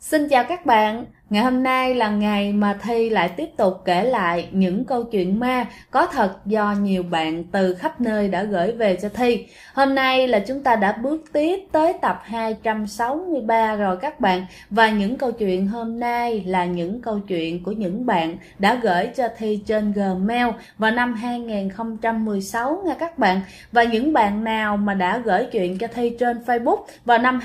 Xin chào các bạn, ngày hôm nay là ngày mà Thi lại tiếp tục kể lại những câu chuyện ma có thật do nhiều bạn từ khắp nơi đã gửi về cho Thi. Hôm nay là chúng ta đã bước tiếp tới tập 263 rồi các bạn. Và những câu chuyện hôm nay là những câu chuyện của những bạn đã gửi cho Thi trên Gmail vào năm 2016 nha các bạn. Và những bạn nào mà đã gửi chuyện cho Thi trên Facebook vào năm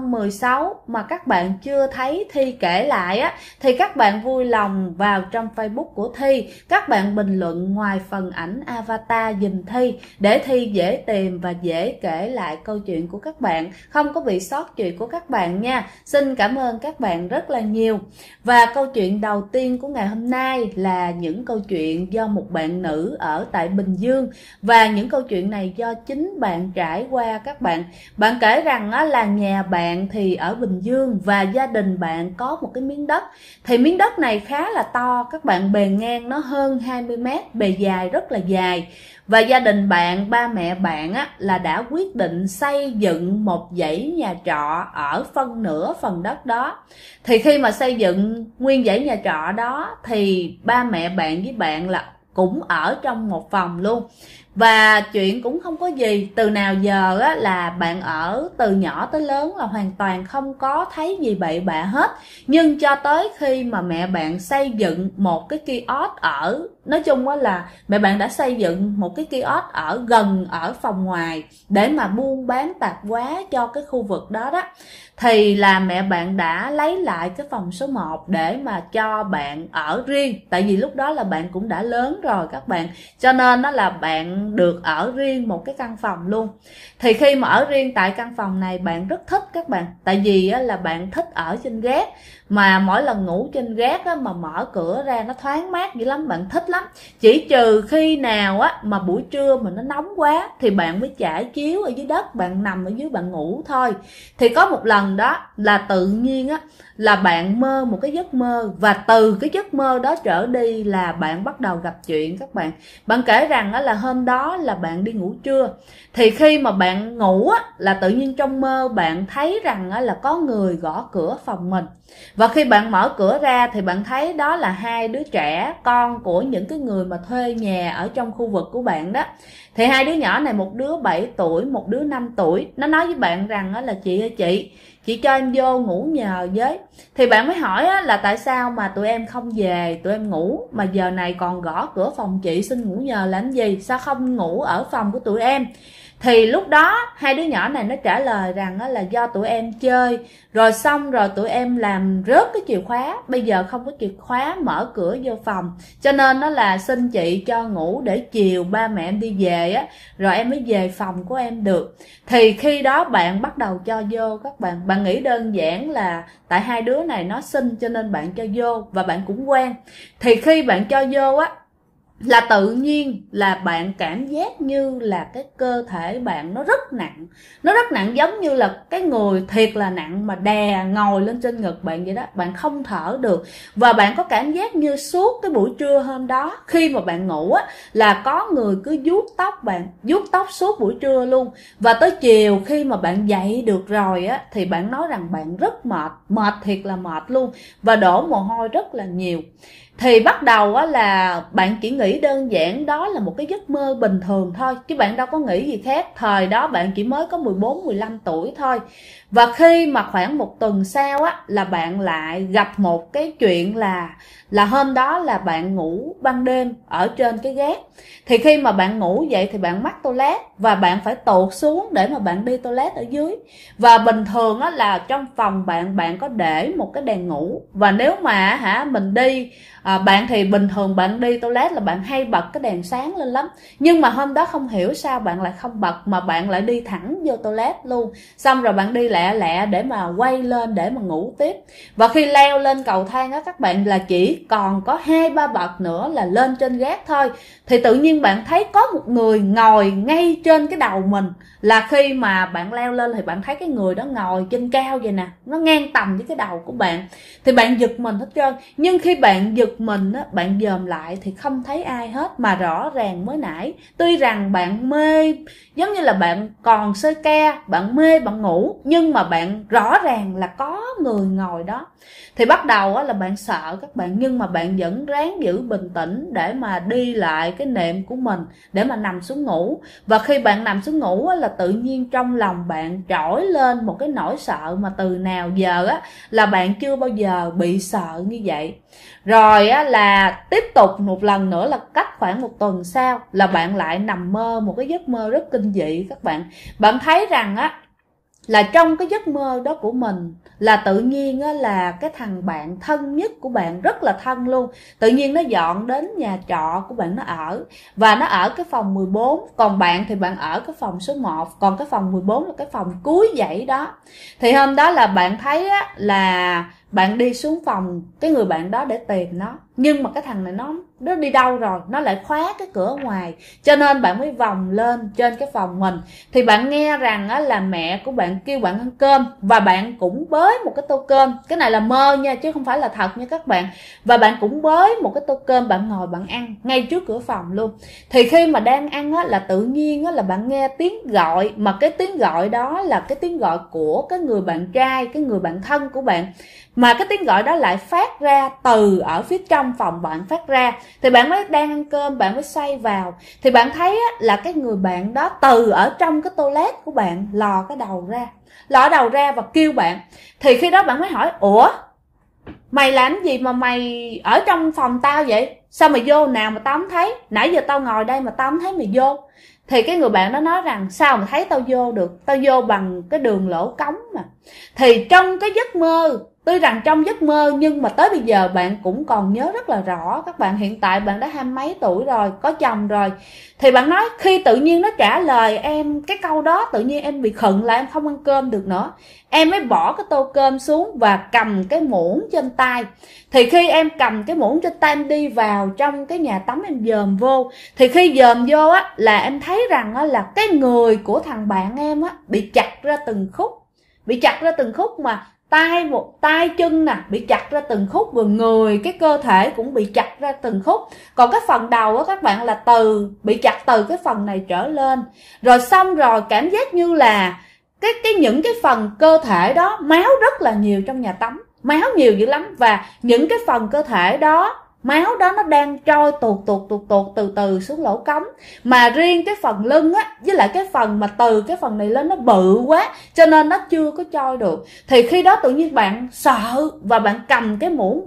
2016 mà các bạn chưa thấy Thi kể lại á, thì các bạn vui lòng vào trong Facebook của Thi, các bạn bình luận ngoài phần ảnh avatar giùm Thi để Thi dễ tìm và dễ kể lại câu chuyện của các bạn, không có bị sót chuyện của các bạn nha. Xin cảm ơn các bạn rất là nhiều. Và câu chuyện đầu tiên của ngày hôm nay là những câu chuyện do một bạn nữ ở tại Bình Dương, và những câu chuyện này do chính bạn trải qua các bạn. Bạn kể rằng là nhà bạn thì ở Bình Dương và gia đình bạn có một cái miếng đất. Thì miếng đất này khá là to các bạn, bề ngang nó hơn 20 mét, bề dài rất là dài. Và gia đình bạn, ba mẹ bạn là đã quyết định xây dựng một dãy nhà trọ ở phân nửa phần đất đó. Thì khi mà xây dựng nguyên dãy nhà trọ đó thì ba mẹ bạn với bạn là cũng ở trong một phòng luôn. Và chuyện cũng không có gì, từ nào giờ là bạn ở từ nhỏ tới lớn là hoàn toàn không có thấy gì bậy bạ hết. Nhưng cho tới khi mà mẹ bạn xây dựng một cái kiosk ở, nói chung là mẹ bạn đã xây dựng một cái kiosk ở gần ở phòng ngoài để mà buôn bán tạp hóa cho cái khu vực đó đó. Thì là mẹ bạn đã lấy lại cái phòng số 1 để mà cho bạn ở riêng. Tại vì lúc đó là bạn cũng đã lớn rồi các bạn, cho nên đó là bạn được ở riêng một cái căn phòng luôn. Thì khi mà ở riêng tại căn phòng này bạn rất thích các bạn. Tại vì là bạn thích ở trên gác, mà mỗi lần ngủ trên gác mà mở cửa ra nó thoáng mát dữ lắm, bạn thích lắm. Chỉ trừ khi nào mà buổi trưa mà nó nóng quá thì bạn mới trải chiếu ở dưới đất, bạn nằm ở dưới bạn ngủ thôi. Thì có một lần đó là tự nhiên là bạn mơ một cái giấc mơ, và từ cái giấc mơ đó trở đi là bạn bắt đầu gặp chuyện các bạn. Bạn kể rằng là hôm đó là bạn đi ngủ trưa, thì khi mà bạn ngủ là tự nhiên trong mơ bạn thấy rằng là có người gõ cửa phòng mình. Và khi bạn mở cửa ra thì bạn thấy đó là hai đứa trẻ, con của những cái người mà thuê nhà ở trong khu vực của bạn đó. Thì hai đứa nhỏ này, một đứa 7 tuổi, một đứa 5 tuổi, nó nói với bạn rằng là chị ơi chị cho em vô ngủ nhờ với. Thì bạn mới hỏi là tại sao mà tụi em không về, tụi em ngủ mà giờ này còn gõ cửa phòng chị xin ngủ nhờ làm gì, sao không ngủ ở phòng của tụi em. Thì lúc đó hai đứa nhỏ này nó trả lời rằng là do tụi em chơi rồi xong rồi tụi em làm rớt cái chìa khóa, bây giờ không có chìa khóa mở cửa vô phòng, cho nên nó là xin chị cho ngủ để chiều ba mẹ em đi về rồi em mới về phòng của em được. Thì khi đó bạn bắt đầu cho vô các bạn. Bạn nghĩ đơn giản là tại hai đứa này nó xin cho nên bạn cho vô, và bạn cũng quen. Thì khi bạn cho vô là tự nhiên là bạn cảm giác như là cái cơ thể bạn nó rất nặng, giống như là cái người thiệt là nặng mà đè ngồi lên trên ngực bạn vậy đó. Bạn không thở được, và bạn có cảm giác như suốt cái buổi trưa hôm đó khi mà bạn ngủ là có người cứ vuốt tóc bạn, vuốt tóc suốt buổi trưa luôn. Và tới chiều khi mà bạn dậy được rồi thì bạn nói rằng bạn rất mệt thiệt là mệt luôn, và đổ mồ hôi rất là nhiều. Thì bắt đầu là bạn chỉ nghĩ đơn giản đó là một cái giấc mơ bình thường thôi, chứ bạn đâu có nghĩ gì khác. Thời đó bạn chỉ mới có 14-15 tuổi thôi. Và khi mà khoảng một tuần sau là bạn lại gặp một cái chuyện là hôm đó là bạn ngủ ban đêm ở trên cái gác. Thì khi mà bạn ngủ dậy thì bạn mắc toilet, và bạn phải tụt xuống để mà bạn đi toilet ở dưới. Và bình thường là trong phòng bạn có để một cái đèn ngủ, và nếu mà mình đi bạn thì bình thường bạn đi toilet là bạn hay bật cái đèn sáng lên lắm. Nhưng mà hôm đó không hiểu sao bạn lại không bật, mà bạn lại đi thẳng vô toilet luôn. Xong rồi bạn đi lẹ để mà quay lên để mà ngủ tiếp. Và khi leo lên cầu thang các bạn, là chỉ còn có 2-3 bậc nữa là lên trên gác thôi. Thì tự nhiên bạn thấy có một người ngồi ngay trên cái đầu mình. Là khi mà bạn leo lên thì bạn thấy cái người đó ngồi trên cao vậy nè, nó ngang tầm với cái đầu của bạn. Thì bạn giật mình hết trơn. Nhưng khi bạn giật giật mình á, bạn dòm lại thì không thấy ai hết, mà rõ ràng mới nãy tuy rằng bạn mê, giống như là bạn còn sơ ca, bạn mê bạn ngủ, nhưng mà bạn rõ ràng là có người ngồi đó. Thì bắt đầu á, là bạn sợ các bạn, nhưng mà bạn vẫn ráng giữ bình tĩnh để mà đi lại cái nệm của mình để mà nằm xuống ngủ. Và khi bạn nằm xuống ngủ á, là tự nhiên trong lòng bạn trỗi lên một cái nỗi sợ mà từ nào giờ á là bạn chưa bao giờ bị sợ như vậy. Rồi á, là tiếp tục một lần nữa là cách khoảng 1 tuần sau là bạn lại nằm mơ một cái giấc mơ rất kinh dị các bạn. Bạn thấy rằng á là trong cái giấc mơ đó của mình là tự nhiên á, là cái thằng bạn thân nhất của bạn, rất là thân luôn, tự nhiên nó dọn đến nhà trọ của bạn nó ở, và nó ở cái phòng 14, còn bạn thì bạn ở cái phòng số 1, còn cái phòng 14 là cái phòng cuối dãy đó. Thì hôm đó là bạn thấy á, là bạn đi xuống phòng cái người bạn đó để tìm nó, nhưng mà cái thằng này nó đi đâu rồi, nó lại khóa cái cửa ngoài, cho nên bạn mới vòng lên trên cái phòng mình. Thì bạn nghe rằng á, là mẹ của bạn kêu bạn ăn cơm, và bạn cũng bới một cái tô cơm, cái này là mơ nha chứ không phải là thật nha các bạn. Và bạn cũng bới một cái tô cơm, bạn ngồi bạn ăn ngay trước cửa phòng luôn. Thì khi mà đang ăn á, là tự nhiên á, là bạn nghe tiếng gọi, mà cái tiếng gọi đó là cái tiếng gọi của cái người bạn trai, cái người bạn thân của bạn, mà cái tiếng gọi đó lại phát ra từ ở phía trong phòng bạn phát ra. Thì bạn mới đang ăn cơm, bạn mới xoay vào, thì bạn thấy á, là cái người bạn đó từ ở trong cái toilet của bạn lò đầu ra và kêu bạn. Thì khi đó bạn mới hỏi: ủa, mày làm gì mà mày ở trong phòng tao vậy? Sao mày vô nào mà tao không thấy? Nãy giờ tao ngồi đây mà tao không thấy mày vô. Thì cái người bạn đó nói rằng: sao mà thấy tao vô được, tao vô bằng cái đường lỗ cống mà. Thì trong cái giấc mơ, tuy rằng trong giấc mơ nhưng mà tới bây giờ bạn cũng còn nhớ rất là rõ. Các bạn hiện tại bạn đã 20 mấy tuổi rồi, có chồng rồi. Thì bạn nói khi tự nhiên nó trả lời em cái câu đó, tự nhiên em bị khựng lại, em không ăn cơm được nữa. Em mới bỏ cái tô cơm xuống và cầm cái muỗng trên tay. Thì khi em cầm cái muỗng trên tay, em đi vào trong cái nhà tắm, em dòm vô. Thì khi dòm vô á, là em thấy rằng á, là cái người của thằng bạn em á bị chặt ra từng khúc. Bị chặt ra từng khúc, mà tay chân nè bị chặt ra từng khúc, rồi người, cái cơ thể cũng bị chặt ra từng khúc. Còn cái phần đầu á các bạn là bị chặt từ cái phần này trở lên. Rồi xong rồi cảm giác như là những cái phần cơ thể đó máu rất là nhiều trong nhà tắm, máu nhiều dữ lắm. Và những cái phần cơ thể đó, máu đó nó đang trôi tuột từ từ xuống lỗ cống. Mà riêng cái phần lưng á, với lại cái phần mà từ cái phần này lên nó bự quá, cho nên nó chưa có trôi được. Thì khi đó tự nhiên bạn sợ, và bạn cầm cái muỗng,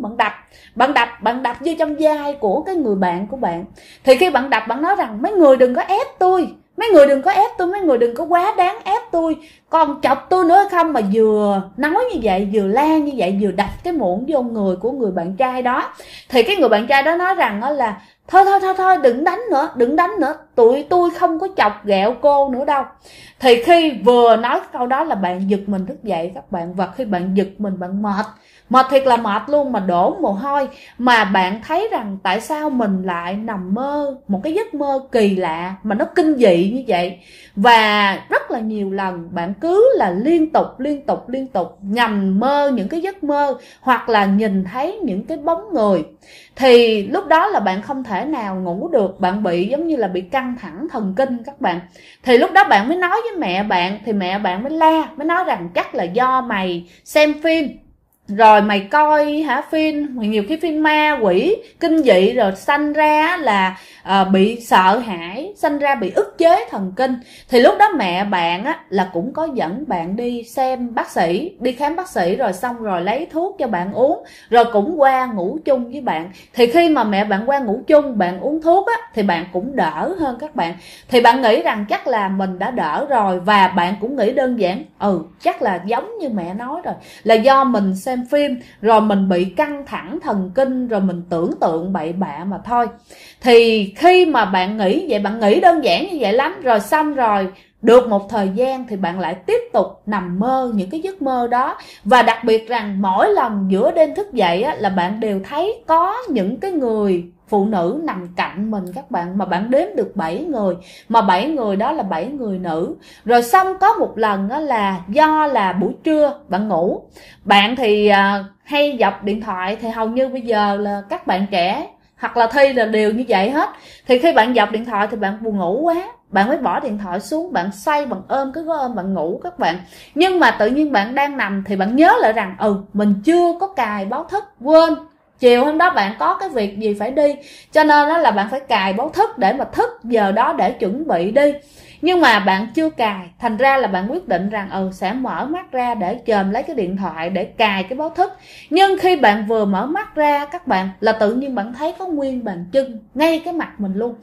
bạn đập vô trong vai của cái người bạn của bạn. Thì khi bạn đập, bạn nói rằng: mấy người đừng có ép tôi, mấy người đừng có quá đáng ép tôi, còn chọc tôi nữa hay không. Mà vừa nói như vậy, vừa la như vậy, vừa đập cái muỗng vô người của người bạn trai đó. Thì cái người bạn trai đó nói rằng là: thôi đừng đánh nữa, tụi tôi không có chọc ghẹo cô nữa đâu. Thì khi vừa nói câu đó là bạn giật mình thức dậy các bạn. Và khi bạn giật mình, bạn mệt thiệt là mệt luôn, mà đổ mồ hôi. Mà bạn thấy rằng tại sao mình lại nằm mơ một cái giấc mơ kỳ lạ mà nó kinh dị như vậy. Và rất là nhiều lần bạn cứ là liên tục nhằm mơ những cái giấc mơ, hoặc là nhìn thấy những cái bóng người. Thì lúc đó là bạn không thể nào ngủ được, bạn bị giống như là bị căng thẳng thần kinh các bạn. Thì lúc đó bạn mới nói với mẹ bạn, thì mẹ bạn mới mới nói rằng: chắc là do mày xem phim, rồi mày coi phim, nhiều khi phim ma quỷ kinh dị, rồi sanh ra là bị sợ hãi, sanh ra bị ức chế thần kinh. Thì lúc đó mẹ bạn á là cũng có dẫn bạn đi xem bác sĩ, đi khám bác sĩ, rồi xong rồi lấy thuốc cho bạn uống, rồi cũng qua ngủ chung với bạn. Thì khi mà mẹ bạn qua ngủ chung, bạn uống thuốc á, thì bạn cũng đỡ hơn các bạn. Thì bạn nghĩ rằng chắc là mình đã đỡ rồi, và bạn cũng nghĩ đơn giản: chắc là giống như mẹ nói rồi, là do mình xem phim rồi mình bị căng thẳng thần kinh, rồi mình tưởng tượng bậy bạ mà thôi. Thì khi mà bạn nghĩ vậy, bạn nghĩ đơn giản như vậy lắm, rồi xong rồi được một thời gian thì bạn lại tiếp tục nằm mơ những cái giấc mơ đó. Và đặc biệt rằng mỗi lần giữa đêm thức dậy á, là bạn đều thấy có những cái người phụ nữ nằm cạnh mình các bạn, mà bạn đếm được 7 người, mà 7 người đó là 7 người nữ. Rồi xong có một lần đó là do là buổi trưa bạn ngủ, bạn thì hay dập điện thoại, thì hầu như bây giờ là các bạn trẻ hoặc là Thi là đều như vậy hết. Thì khi bạn dập điện thoại thì bạn buồn ngủ quá, bạn mới bỏ điện thoại xuống, bạn xoay, bạn ôm cái gối ôm bạn ngủ các bạn. Nhưng mà tự nhiên bạn đang nằm thì bạn nhớ lại rằng mình chưa có cài báo thức, quên chiều hôm đó bạn có cái việc gì phải đi, cho nên đó là bạn phải cài báo thức để mà thức giờ đó để chuẩn bị đi. Nhưng mà bạn chưa cài, thành ra là bạn quyết định rằng sẽ mở mắt ra để chồm lấy cái điện thoại để cài cái báo thức. Nhưng khi bạn vừa mở mắt ra các bạn, là tự nhiên bạn thấy có nguyên bàn chân ngay cái mặt mình luôn.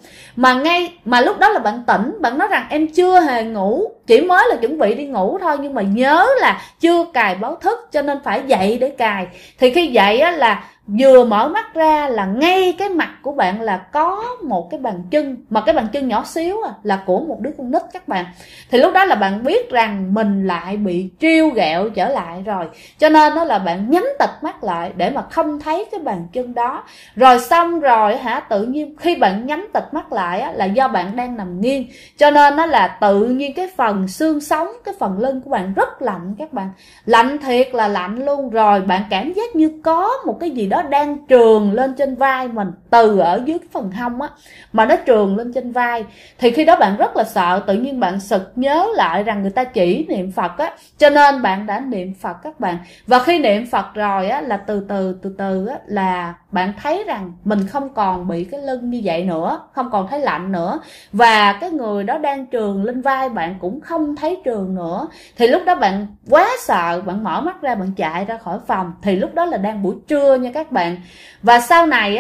Mà lúc đó là bạn tỉnh, bạn nói rằng em chưa hề ngủ, chỉ mới là chuẩn bị đi ngủ thôi, nhưng mà nhớ là chưa cài báo thức cho nên phải dậy để cài. Thì khi dậy á là vừa mở mắt ra là ngay cái mặt của bạn là có một cái bàn chân, mà cái bàn chân nhỏ xíu là của một đứa con nít các bạn. Thì lúc đó là bạn biết rằng mình lại bị trêu ghẹo trở lại rồi, cho nên đó là bạn nhắm tịt mắt lại để mà không thấy cái bàn chân đó. Rồi xong rồi tự nhiên khi bạn nhắm tịt mắt lại là do bạn đang nằm nghiêng, cho nên nó là tự nhiên cái phần xương sống, cái phần lưng của bạn rất lạnh các bạn, lạnh thiệt là lạnh luôn. Rồi bạn cảm giác như có một cái gì đó đang trườn lên trên vai mình, từ ở dưới cái phần hông mà nó trườn lên trên vai. Thì khi đó bạn rất là sợ, tự nhiên bạn sực nhớ lại rằng người ta chỉ niệm Phật cho nên bạn đã niệm Phật các bạn. Và khi niệm Phật rồi là từ từ là bạn thấy rằng mình không còn bị cái lưng như vậy nữa, không còn thấy lạnh nữa, và cái người đó đang trườn lên vai bạn cũng không thấy trườn nữa. Thì lúc đó bạn quá sợ, bạn mở mắt ra, bạn chạy ra khỏi phòng. Thì lúc đó là đang buổi trưa nha các bạn. Và sau này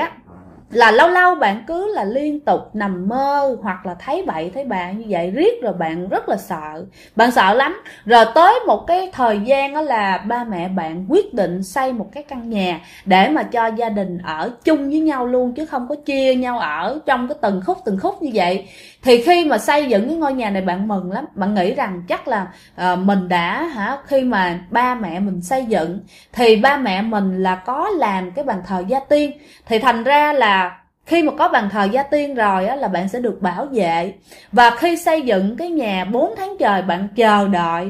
là lâu lâu bạn cứ là liên tục nằm mơ hoặc là thấy bậy thấy bạ như vậy riết, rồi bạn rất là sợ, bạn sợ lắm. Rồi tới một cái thời gian đó là ba mẹ bạn quyết định xây một cái căn nhà để mà cho gia đình ở chung với nhau luôn, chứ không có chia nhau ở trong cái từng khúc như vậy. Thì khi mà xây dựng cái ngôi nhà này bạn mừng lắm, bạn nghĩ rằng chắc là mình đã khi mà ba mẹ mình xây dựng thì ba mẹ mình là có làm cái bàn thờ gia tiên, thì thành ra là khi mà có bàn thờ gia tiên rồi là bạn sẽ được bảo vệ. Và khi xây dựng cái nhà 4 tháng trời, bạn chờ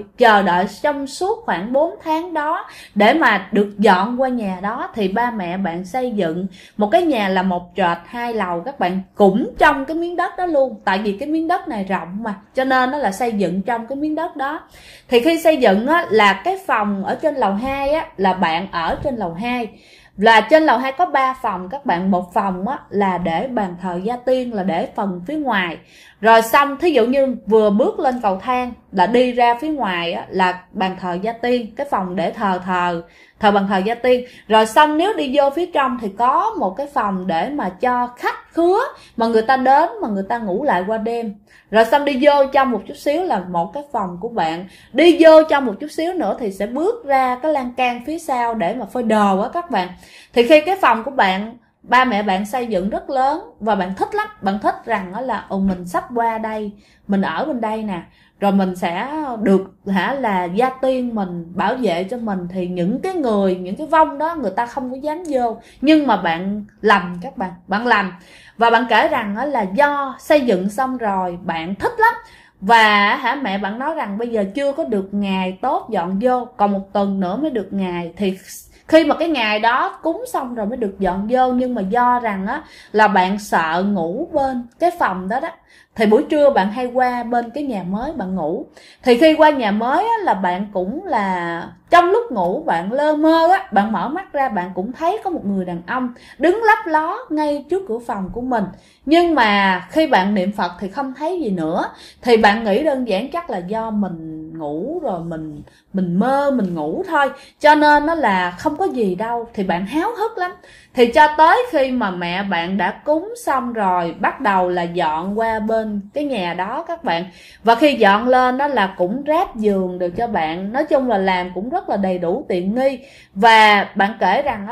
đợi trong suốt khoảng 4 tháng đó để mà được dọn qua nhà đó. Thì ba mẹ bạn xây dựng một cái nhà là 1 trệt 2 lầu các bạn, cũng trong cái miếng đất đó luôn. Tại vì cái miếng đất này rộng mà, cho nên nó là xây dựng trong cái miếng đất đó. Thì khi xây dựng là cái phòng ở trên lầu 2 là bạn ở trên lầu 2. Là trên lầu 2 có 3 phòng các bạn. Một phòng là để bàn thờ gia tiên, là để phần phía ngoài. Rồi xong thí dụ như vừa bước lên cầu thang là đi ra phía ngoài là bàn thờ gia tiên, cái phòng để thờ bàn thờ gia tiên. Rồi xong nếu đi vô phía trong thì có một cái phòng để mà cho khách khứa mà người ta đến mà người ta ngủ lại qua đêm. Rồi xong đi vô trong một chút xíu là một cái phòng của bạn. Đi vô trong một chút xíu nữa thì sẽ bước ra cái lan can phía sau để mà phơi đồ các bạn. Thì khi cái phòng của bạn, ba mẹ bạn xây dựng rất lớn và bạn thích lắm, bạn thích rằng là mình sắp qua đây, mình ở bên đây nè, rồi mình sẽ được là gia tiên mình bảo vệ cho mình. Thì những cái vong đó người ta không có dám vô, nhưng mà bạn lầm các bạn lầm. Và bạn kể rằng là do xây dựng xong rồi bạn thích lắm, và mẹ bạn nói rằng bây giờ chưa có được ngày tốt dọn vô, còn 1 tuần nữa mới được ngày. Thì khi mà cái ngày đó cúng xong rồi mới được dọn vô, nhưng mà do rằng là bạn sợ ngủ bên cái phòng đó thì buổi trưa bạn hay qua bên cái nhà mới bạn ngủ. Thì khi qua nhà mới là bạn cũng là trong lúc ngủ bạn lơ mơ bạn mở mắt ra, bạn cũng thấy có một người đàn ông đứng lấp ló ngay trước cửa phòng của mình. Nhưng mà khi bạn niệm Phật thì không thấy gì nữa. Thì bạn nghĩ đơn giản chắc là do mình ngủ rồi mình mơ mình ngủ thôi, cho nên nó là không có gì đâu. Thì bạn háo hức lắm. Thì cho tới khi mà mẹ bạn đã cúng xong rồi, bắt đầu là dọn qua bên cái nhà đó các bạn. Và khi dọn lên đó là cũng ráp giường được cho bạn. Nói chung là làm cũng rất là đầy đủ tiện nghi. Và bạn kể rằng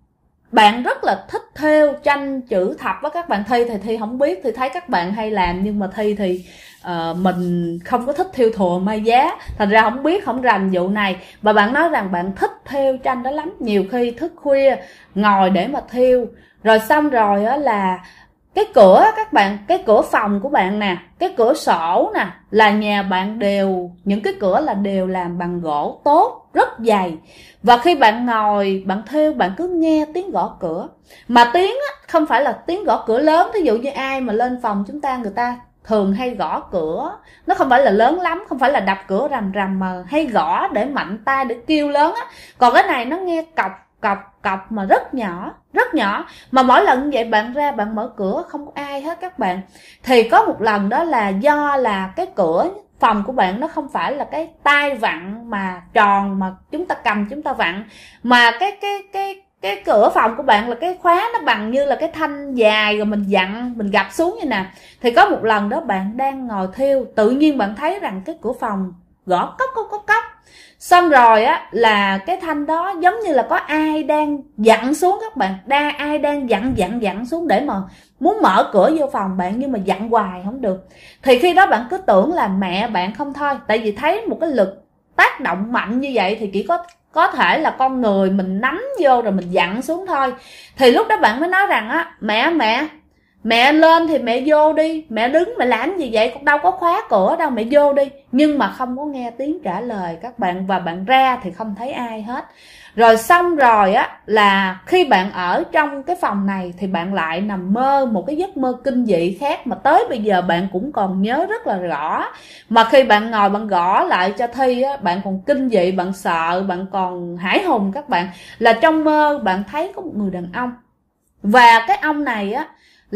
bạn rất là thích thêu tranh chữ thập các bạn. Thi thì Thi không biết, thì thấy các bạn hay làm, nhưng mà Thi thì mình không có thích thêu thùa may giá, thành ra không biết không rành vụ này. Và bạn nói rằng bạn thích thêu tranh đó lắm, nhiều khi thức khuya ngồi để mà thêu. Rồi xong rồi á là cái cửa các bạn, cái cửa phòng của bạn nè, cái cửa sổ nè, là nhà bạn đều, những cái cửa là đều làm bằng gỗ tốt, rất dày. Và khi bạn ngồi bạn thêu, bạn cứ nghe tiếng gõ cửa, mà tiếng á, không phải là tiếng gõ cửa lớn. Thí dụ như ai mà lên phòng chúng ta, người ta thường hay gõ cửa, nó không phải là lớn lắm, không phải là đập cửa rầm rầm, mà hay gõ để mạnh tay, để kêu lớn á. Còn cái này nó nghe cọc cọc cọc mà rất nhỏ, rất nhỏ, mà mỗi lần như vậy bạn ra bạn mở cửa không có ai hết các bạn. Thì có một lần đó là do là cái cửa phòng của bạn nó không phải là cái tay vặn mà tròn mà chúng ta cầm chúng ta vặn, mà cái cửa phòng của bạn là cái khóa nó bằng như là cái thanh dài, rồi mình vặn mình gập xuống như nè. Thì có một lần đó bạn đang ngồi thiêu, tự nhiên bạn thấy rằng cái cửa phòng gõ cốc cốc cốc cốc. Xong rồi á là cái thanh đó giống như là có ai đang dặn xuống các bạn, ai đang dặn xuống để mà muốn mở cửa vô phòng bạn, nhưng mà dặn hoài không được. Thì khi đó bạn cứ tưởng là mẹ bạn không thôi, tại vì thấy một cái lực tác động mạnh như vậy thì chỉ có thể là con người mình nắm vô rồi mình dặn xuống thôi. Thì lúc đó bạn mới nói rằng á, mẹ lên thì mẹ vô đi, mẹ đứng mẹ làm gì vậy, cũng đâu có khóa cửa đâu, mẹ vô đi. Nhưng mà không có nghe tiếng trả lời các bạn, và bạn ra thì không thấy ai hết. Rồi xong rồi á là khi bạn ở trong cái phòng này thì bạn lại nằm mơ một cái giấc mơ kinh dị khác, mà tới bây giờ bạn cũng còn nhớ rất là rõ. Mà khi bạn ngồi bạn gõ lại cho Thi á, bạn còn kinh dị, bạn sợ, bạn còn hãi hùng các bạn. Là trong mơ bạn thấy có một người đàn ông, và cái ông này á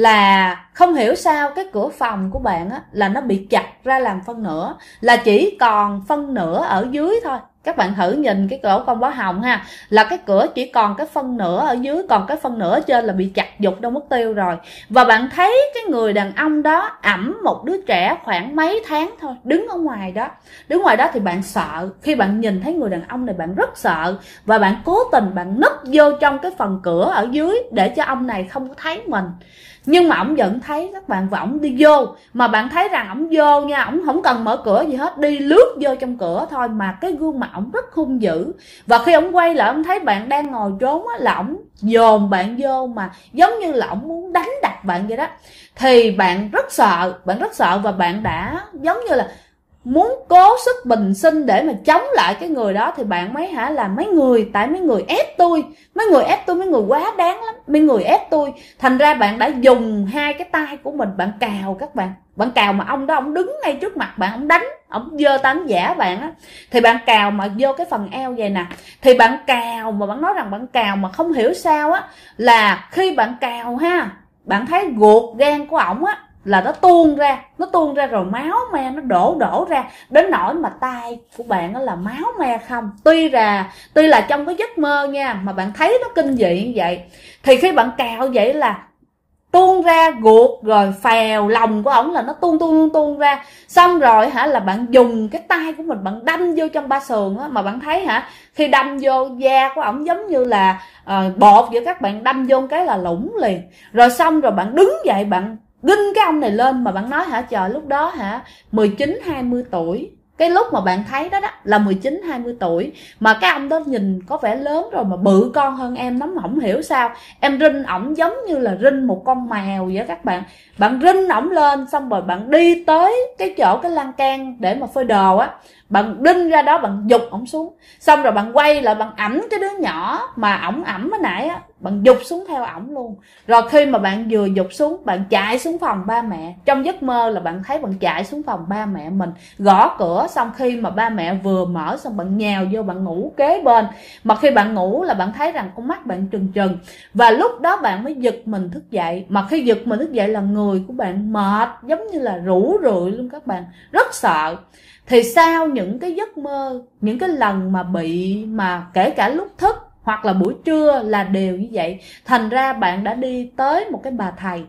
là không hiểu sao cái cửa phòng của bạn á là nó bị chặt ra làm phân nửa, là chỉ còn phân nửa ở dưới thôi. Các bạn thử nhìn cái lỗ con bó hồng ha, là cái cửa chỉ còn cái phân nửa ở dưới, còn cái phân nửa ở trên là bị chặt dục đâu mất tiêu rồi. Và bạn thấy cái người đàn ông đó ẵm một đứa trẻ khoảng mấy tháng thôi, đứng ở ngoài đó. Đứng ngoài đó thì bạn sợ, khi bạn nhìn thấy người đàn ông này bạn rất sợ, và bạn cố tình bạn nấp vô trong cái phần cửa ở dưới để cho ông này không có thấy mình. Nhưng mà ổng vẫn thấy các bạn, và ổng đi vô, mà bạn thấy rằng ổng vô nha, ổng không cần mở cửa gì hết, đi lướt vô trong cửa thôi, mà cái gương mặt ổng rất hung dữ. Và khi ổng quay lại ổng thấy bạn đang ngồi trốn á, là ổng dồn bạn vô, mà giống như là ổng muốn đánh đập bạn vậy đó. Thì bạn rất sợ, và bạn đã giống như là muốn cố sức bình sinh để mà chống lại cái người đó. Thì bạn mới là mấy người ép tôi, mấy người quá đáng lắm, mấy người ép tôi. Thành ra bạn đã dùng hai cái tay của mình bạn cào các bạn, bạn cào mà ông đó ông đứng ngay trước mặt bạn, ông đánh, ông giơ tay giả bạn á. Thì bạn cào mà vô cái phần eo vậy nè, thì bạn cào mà bạn nói rằng bạn cào mà không hiểu sao á, là khi bạn cào ha, bạn thấy ruột gan của ổng á là nó tuôn ra rồi máu me nó đổ ra, đến nỗi mà tay của bạn đó là máu me không. Tuy là trong cái giấc mơ nha, mà bạn thấy nó kinh dị như vậy. Thì khi bạn cào vậy là tuôn ra ruột, rồi phèo lòng của ổng là nó tuôn ra. Xong rồi là bạn dùng cái tay của mình bạn đâm vô trong ba sườn á, mà bạn thấy khi đâm vô da của ổng giống như là bột vậy các bạn, đâm vô cái là lủng liền. Rồi xong rồi bạn đứng dậy bạn ginh cái ông này lên, mà bạn nói trời lúc đó 19-20 tuổi. Cái lúc mà bạn thấy đó là 19-20 tuổi, mà cái ông đó nhìn có vẻ lớn rồi mà bự con hơn em lắm, không hiểu sao em rinh ổng giống như là rinh một con mèo vậy các bạn. Bạn rinh ổng lên, xong rồi bạn đi tới cái chỗ cái lan can để mà phơi đồ á, bạn đinh ra đó bạn giục ổng xuống. Xong rồi bạn quay lại bạn ẵm cái đứa nhỏ mà ổng ẵm mới nãy á, bạn giục xuống theo ổng luôn. Rồi khi mà bạn vừa giục xuống, bạn chạy xuống phòng ba mẹ. Trong giấc mơ là bạn thấy bạn chạy xuống phòng ba mẹ mình, gõ cửa. Xong khi mà ba mẹ vừa mở, xong bạn nhào vô bạn ngủ kế bên. Mà khi bạn ngủ là bạn thấy rằng con mắt bạn trừng trừng, và lúc đó bạn mới giật mình thức dậy. Mà khi giật mình thức dậy là người của bạn mệt, giống như là rũ rượi luôn các bạn, rất sợ. Thì sau những cái giấc mơ, những cái lần mà bị, mà kể cả lúc thức hoặc là buổi trưa là đều như vậy. Thành ra bạn đã đi tới một cái bà thầy,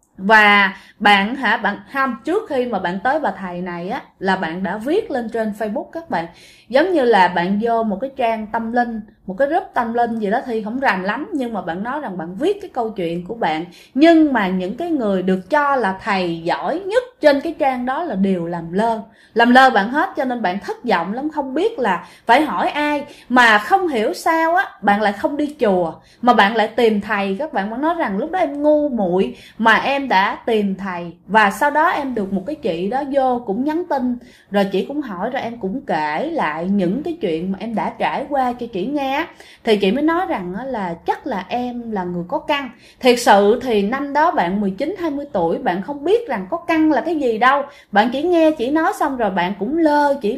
và bạn trước khi mà bạn tới bà thầy này á, là bạn đã viết lên trên Facebook các bạn, giống như là bạn vô một cái trang tâm linh, một cái group tâm linh gì đó, Thi không rành lắm, nhưng mà bạn nói rằng bạn viết cái câu chuyện của bạn, nhưng mà những cái người được cho là thầy giỏi nhất trên cái trang đó là đều làm lơ bạn hết, cho nên bạn thất vọng lắm, không biết là phải hỏi ai, mà không hiểu sao á bạn lại không đi chùa mà bạn lại tìm thầy. Các bạn nói rằng lúc đó em ngu muội mà em đã tìm thầy, và sau đó em được một cái chị đó vô cũng nhắn tin, rồi chị cũng hỏi, rồi em cũng kể lại những cái chuyện mà em đã trải qua cho chị nghe, thì chị mới nói rằng là chắc là em là người có căn. Thiệt sự thì năm đó bạn 19-20 tuổi, bạn không biết rằng có căn là cái gì đâu, bạn chỉ nghe chị nói xong rồi bạn cũng lơ chỉ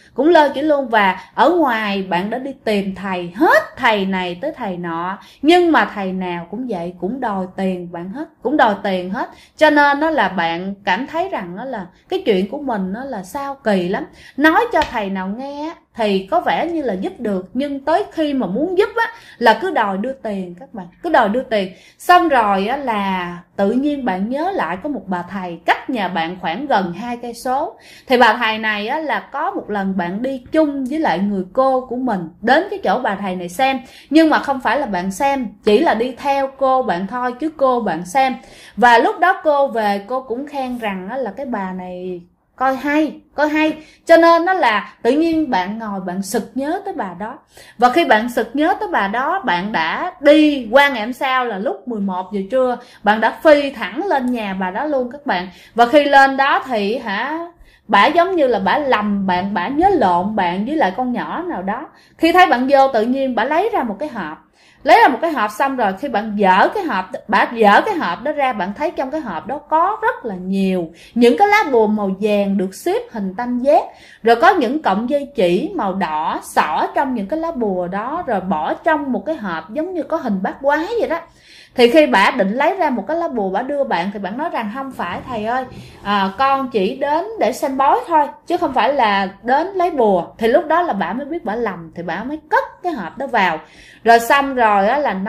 luôn, và ở ngoài bạn đã đi tìm thầy hết, thầy này tới thầy nọ, nhưng mà thầy nào cũng vậy, cũng đòi tiền bạn hết, cũng đòi tiền hết. Cho nên đó là bạn cảm thấy rằng đó là cái chuyện của mình đó là sao kỳ lắm, nói cho thầy nào nghe thì có vẻ như là giúp được, nhưng tới khi mà muốn giúp á là cứ đòi đưa tiền. Các bạn cứ đòi đưa tiền, xong rồi á là tự nhiên bạn nhớ lại có một bà thầy cách nhà bạn khoảng gần 2 cây số. Thì bà thầy này á là có một lần bạn đi chung với lại người cô của mình đến cái chỗ bà thầy này xem, nhưng mà không phải là bạn xem, chỉ là đi theo cô bạn thôi, chứ cô bạn xem. Và lúc đó cô về, cô cũng khen rằng á là cái bà này coi hay, cho nên nó là tự nhiên bạn ngồi bạn sực nhớ tới bà đó. Và khi bạn sực nhớ tới bà đó, bạn đã đi qua ngày hôm sau là lúc 11 giờ trưa, bạn đã phi thẳng lên nhà bà đó luôn các bạn. Và khi lên đó thì bả giống như là bả lầm bạn, bả nhớ lộn bạn với lại con nhỏ nào đó. Khi thấy bạn vô, tự nhiên bả lấy ra một cái hộp, xong rồi khi bạn bả dở cái hộp đó ra, bạn thấy trong cái hộp đó có rất là nhiều những cái lá bùa màu vàng được xếp hình tam giác, rồi có những cọng dây chỉ màu đỏ xỏ trong những cái lá bùa đó, rồi bỏ trong một cái hộp giống như có hình bát quái vậy đó. Thì khi bả định lấy ra một cái lá bùa bả đưa bạn, thì bạn nói rằng không phải thầy ơi, con chỉ đến để xem bói thôi chứ không phải là đến lấy bùa. Thì lúc đó là bả mới biết bả lầm, thì bả mới cất cái hộp đó vào, rồi xong rồi á là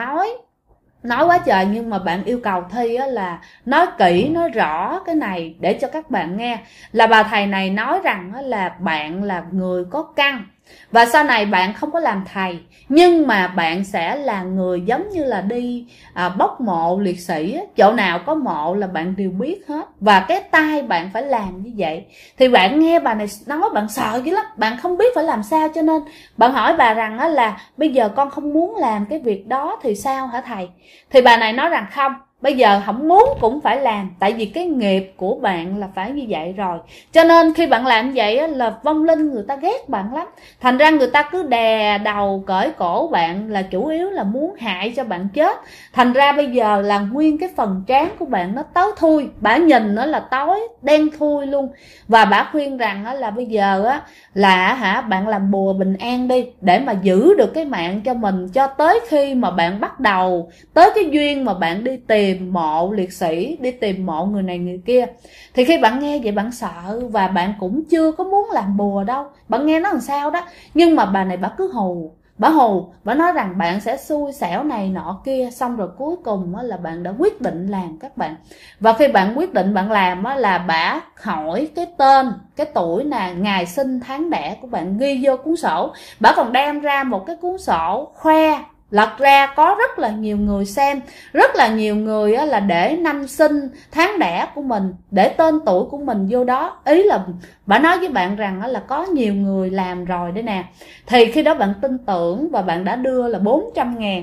nói quá trời. Nhưng mà bạn yêu cầu Thi á là nói kỹ, nói rõ cái này để cho các bạn nghe. Là bà thầy này nói rằng á là bạn là người có căn, và sau này bạn không có làm thầy, nhưng mà bạn sẽ là người giống như là đi bốc mộ liệt sĩ, chỗ nào có mộ là bạn đều biết hết, và cái tay bạn phải làm như vậy. Thì bạn nghe bà này nói bạn sợ dữ lắm, bạn không biết phải làm sao, cho nên bạn hỏi bà rằng là bây giờ con không muốn làm cái việc đó thì sao hả thầy? Thì bà này nói rằng không, bây giờ không muốn cũng phải làm, tại vì cái nghiệp của bạn là phải như vậy rồi. Cho nên khi bạn làm vậy là vong linh người ta ghét bạn lắm, thành ra người ta cứ đè đầu cởi cổ bạn, là chủ yếu là muốn hại cho bạn chết. Thành ra bây giờ là nguyên cái phần trán của bạn nó tối thui, bả nhìn nó là tối đen thui luôn. Và bả khuyên rằng là bây giờ là bạn làm bùa bình an đi, để mà giữ được cái mạng cho mình, cho tới khi mà bạn bắt đầu tới cái duyên mà bạn đi tìm mộ liệt sĩ, đi tìm mộ người này người kia. Thì khi bạn nghe vậy bạn sợ, và bạn cũng chưa có muốn làm bùa đâu, bạn nghe nó làm sao đó. Nhưng mà bà này bà cứ bà nói rằng bạn sẽ xui xẻo này nọ kia. Xong rồi cuối cùng là bạn đã quyết định làm các bạn. Và khi bạn quyết định bạn làm là bà hỏi cái tên, cái tuổi nè, ngày sinh tháng đẻ của bạn ghi vô cuốn sổ. Bà còn đem ra một cái cuốn sổ khoe, lật ra có rất là nhiều người xem, rất là nhiều người là để năm sinh tháng đẻ của mình, để tên tuổi của mình vô đó. Ý là bà nói với bạn rằng là có nhiều người làm rồi đấy nè. Thì khi đó bạn tin tưởng và bạn đã đưa là 400.000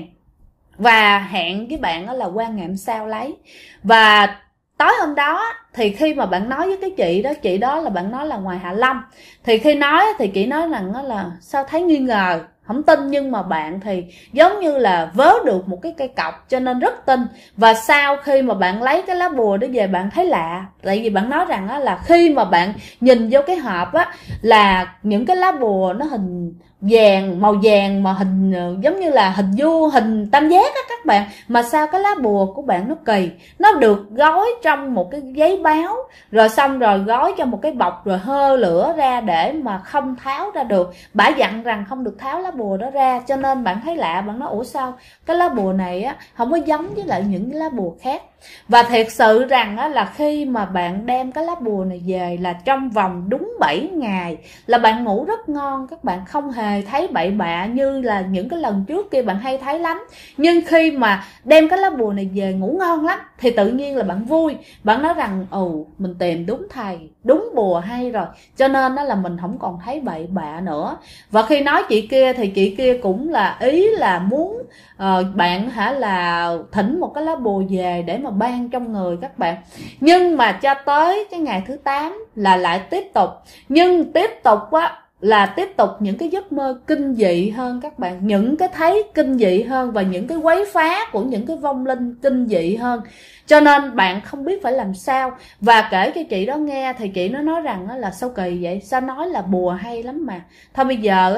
và hẹn với bạn là qua ngày hôm sau lấy. Và tối hôm đó thì khi mà bạn nói với cái chị đó là bạn nói là ngoài Hạ Long, thì khi nói thì chị nói rằng là sao thấy nghi ngờ, không tin, nhưng mà bạn thì giống như là vớ được một cái cây cọc cho nên rất tin. Và sau khi mà bạn lấy cái lá bùa đó về, bạn thấy lạ, tại vì bạn nói rằng là khi mà bạn nhìn vô cái hộp là những cái lá bùa nó hình vàng, màu vàng mà hình giống như là hình vuông, hình tam giác các bạn. Mà sao cái lá bùa của bạn nó kỳ, nó được gói trong một cái giấy báo, rồi xong rồi gói cho một cái bọc, rồi hơ lửa ra để mà không tháo ra được. Bả dặn rằng không được tháo lá bùa đó ra, cho nên bạn thấy lạ, bạn nói ủa sao cái lá bùa này không có giống với lại những cái lá bùa khác. Và thiệt sự rằng là khi mà bạn đem cái lá bùa này về là trong vòng đúng 7 ngày là bạn ngủ rất ngon, các bạn không hề hề thấy bậy bạ như là những cái lần trước kia bạn hay thấy lắm. Nhưng khi mà đem cái lá bùa này về ngủ ngon lắm thì tự nhiên là bạn vui. Bạn nói rằng mình tìm đúng thầy, đúng bùa hay rồi, cho nên đó là mình không còn thấy bậy bạ nữa. Và khi nói chị kia thì chị kia cũng là ý là muốn bạn là thỉnh một cái lá bùa về để mà ban trong người các bạn. Nhưng mà cho tới cái ngày thứ 8 là lại tiếp tục, nhưng tiếp tục là tiếp tục những cái giấc mơ kinh dị hơn các bạn, những cái thấy kinh dị hơn và những cái quấy phá của những cái vong linh kinh dị hơn. Cho nên bạn không biết phải làm sao. Và kể cho chị đó nghe thì chị nó nói rằng là sao kỳ vậy, sao nói là bùa hay lắm mà, thôi bây giờ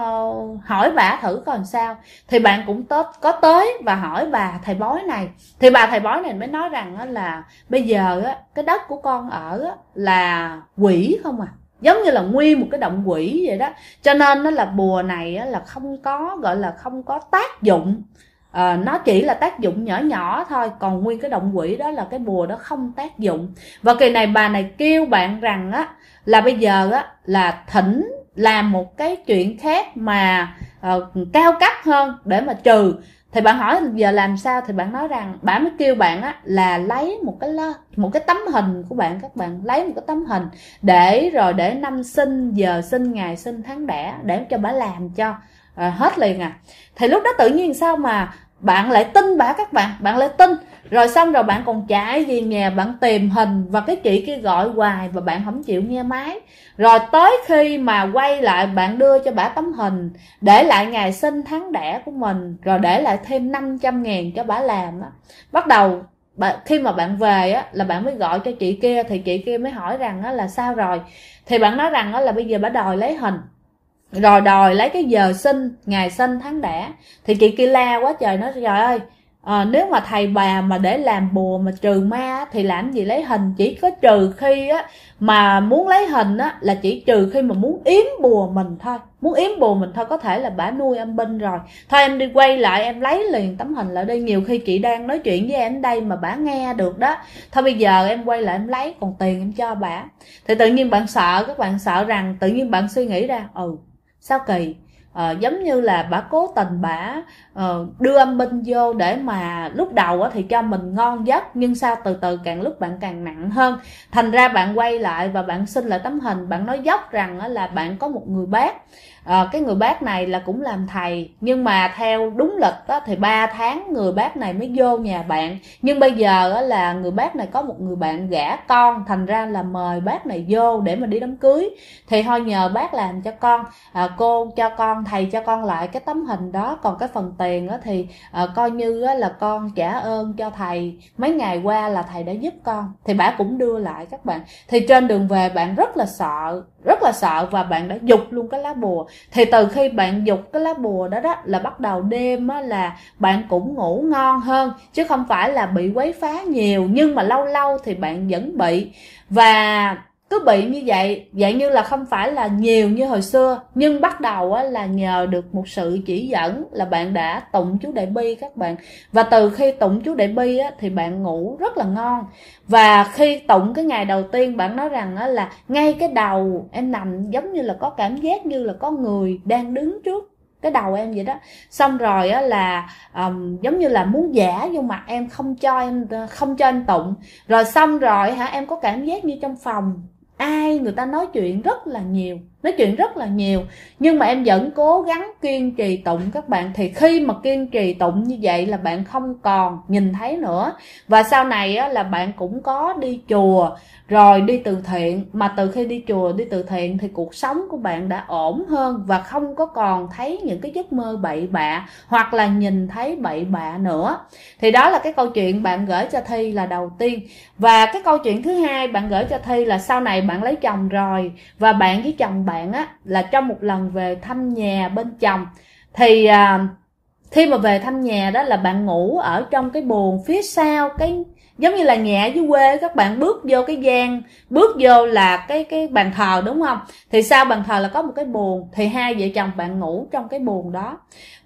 hỏi bà thử coi làm sao. Thì bạn cũng có tới và hỏi bà thầy bói này, thì bà thầy bói này mới nói rằng là bây giờ cái đất của con ở là quỷ không à, giống như là nguyên một cái động quỷ vậy đó. Cho nên nó là bùa này là không có, gọi là không có tác dụng. Nó chỉ là tác dụng nhỏ nhỏ thôi, còn nguyên cái động quỷ đó là cái bùa đó không tác dụng. Và kỳ này bà này kêu bạn rằng là bây giờ là thỉnh làm một cái chuyện khác mà cao cấp hơn để mà trừ. Thì bạn hỏi giờ làm sao, thì bạn nói rằng bà mới kêu bạn là lấy một cái tấm hình của bạn, các bạn lấy một cái tấm hình để năm sinh, giờ sinh, ngày sinh, tháng đẻ để cho bà làm cho hết liền à. Thì lúc đó tự nhiên sao mà bạn lại tin bà các bạn lại tin. Rồi xong rồi bạn còn chạy về nhà bạn tìm hình, và cái chị kia gọi hoài và bạn không chịu nghe máy. Rồi tới khi mà quay lại bạn đưa cho bà tấm hình, để lại ngày sinh tháng đẻ của mình, rồi để lại thêm 500.000 cho bà làm bắt đầu khi mà bạn về là bạn mới gọi cho chị kia. Thì chị kia mới hỏi rằng là sao rồi. Thì bạn nói rằng là bây giờ bà đòi lấy hình, rồi đòi lấy cái giờ sinh, ngày sinh, tháng đẻ. Thì chị kia la quá trời, nói trời ơi, nếu mà thầy bà mà để làm bùa mà trừ ma thì làm gì lấy hình. Chỉ có trừ khi mà muốn lấy hình là chỉ trừ khi mà muốn yếm bùa mình thôi, muốn yếm bùa mình thôi. Có thể là bả nuôi âm binh rồi, thôi em đi quay lại em lấy liền tấm hình lại đây, nhiều khi chị đang nói chuyện với em đây mà bả nghe được đó, thôi bây giờ em quay lại em lấy, còn tiền em cho bả. Thì tự nhiên bạn sợ, các bạn sợ rằng tự nhiên bạn suy nghĩ ra sao kỳ, giống như là bả cố tình bả đưa âm binh vô để mà lúc đầu thì cho mình ngon giấc, nhưng sao từ từ càng lúc bạn càng nặng hơn. Thành ra bạn quay lại và bạn xin lại tấm hình, bạn nói dốc rằng là bạn có một người bác. Cái người bác này là cũng làm thầy, nhưng mà theo đúng lịch thì 3 tháng người bác này mới vô nhà bạn. Nhưng bây giờ là người bác này có một người bạn gả con, thành ra là mời bác này vô để mà đi đám cưới. Thì thôi nhờ bác làm cho con, cô cho con, thầy cho con lại cái tấm hình đó, còn cái phần tiền thì coi như là con trả ơn cho thầy mấy ngày qua là thầy đã giúp con. Thì bác cũng đưa lại các bạn. Thì trên đường về bạn rất là sợ và bạn đã giục luôn cái lá bùa. Thì từ khi bạn giục cái lá bùa đó là bắt đầu đêm là bạn cũng ngủ ngon hơn, chứ không phải là bị quấy phá nhiều, nhưng mà lâu lâu thì bạn vẫn bị. Và cứ bị như vậy, dạng như là không phải là nhiều như hồi xưa, nhưng bắt đầu là nhờ được một sự chỉ dẫn là bạn đã tụng chú Đại Bi các bạn. Và từ khi tụng chú Đại Bi thì bạn ngủ rất là ngon. Và khi tụng cái ngày đầu tiên, bạn nói rằng là ngay cái đầu em nằm giống như là có cảm giác như là có người đang đứng trước cái đầu em vậy đó. Xong rồi là giống như là muốn giả vô mặt em, không cho em tụng. Rồi xong rồi em có cảm giác như trong phòng ai người ta nói chuyện rất là nhiều, nhưng mà em vẫn cố gắng kiên trì tụng các bạn. Thì khi mà kiên trì tụng như vậy là bạn không còn nhìn thấy nữa. Và sau này là bạn cũng có đi chùa rồi đi từ thiện, mà từ khi đi chùa đi từ thiện thì cuộc sống của bạn đã ổn hơn và không có còn thấy những cái giấc mơ bậy bạ hoặc là nhìn thấy bậy bạ nữa. Thì đó là cái câu chuyện bạn gửi cho Thi là đầu tiên. Và cái câu chuyện thứ hai bạn gửi cho Thi là sau này bạn lấy chồng rồi, và bạn với chồng bạn là trong một lần về thăm nhà bên chồng, thì khi mà về thăm nhà đó là bạn ngủ ở trong cái buồng phía sau, cái giống như là nhà ở dưới quê các bạn, bước vô cái gian, bước vô là cái bàn thờ đúng không, thì sau bàn thờ là có một cái buồng, thì hai vợ chồng bạn ngủ trong cái buồng đó.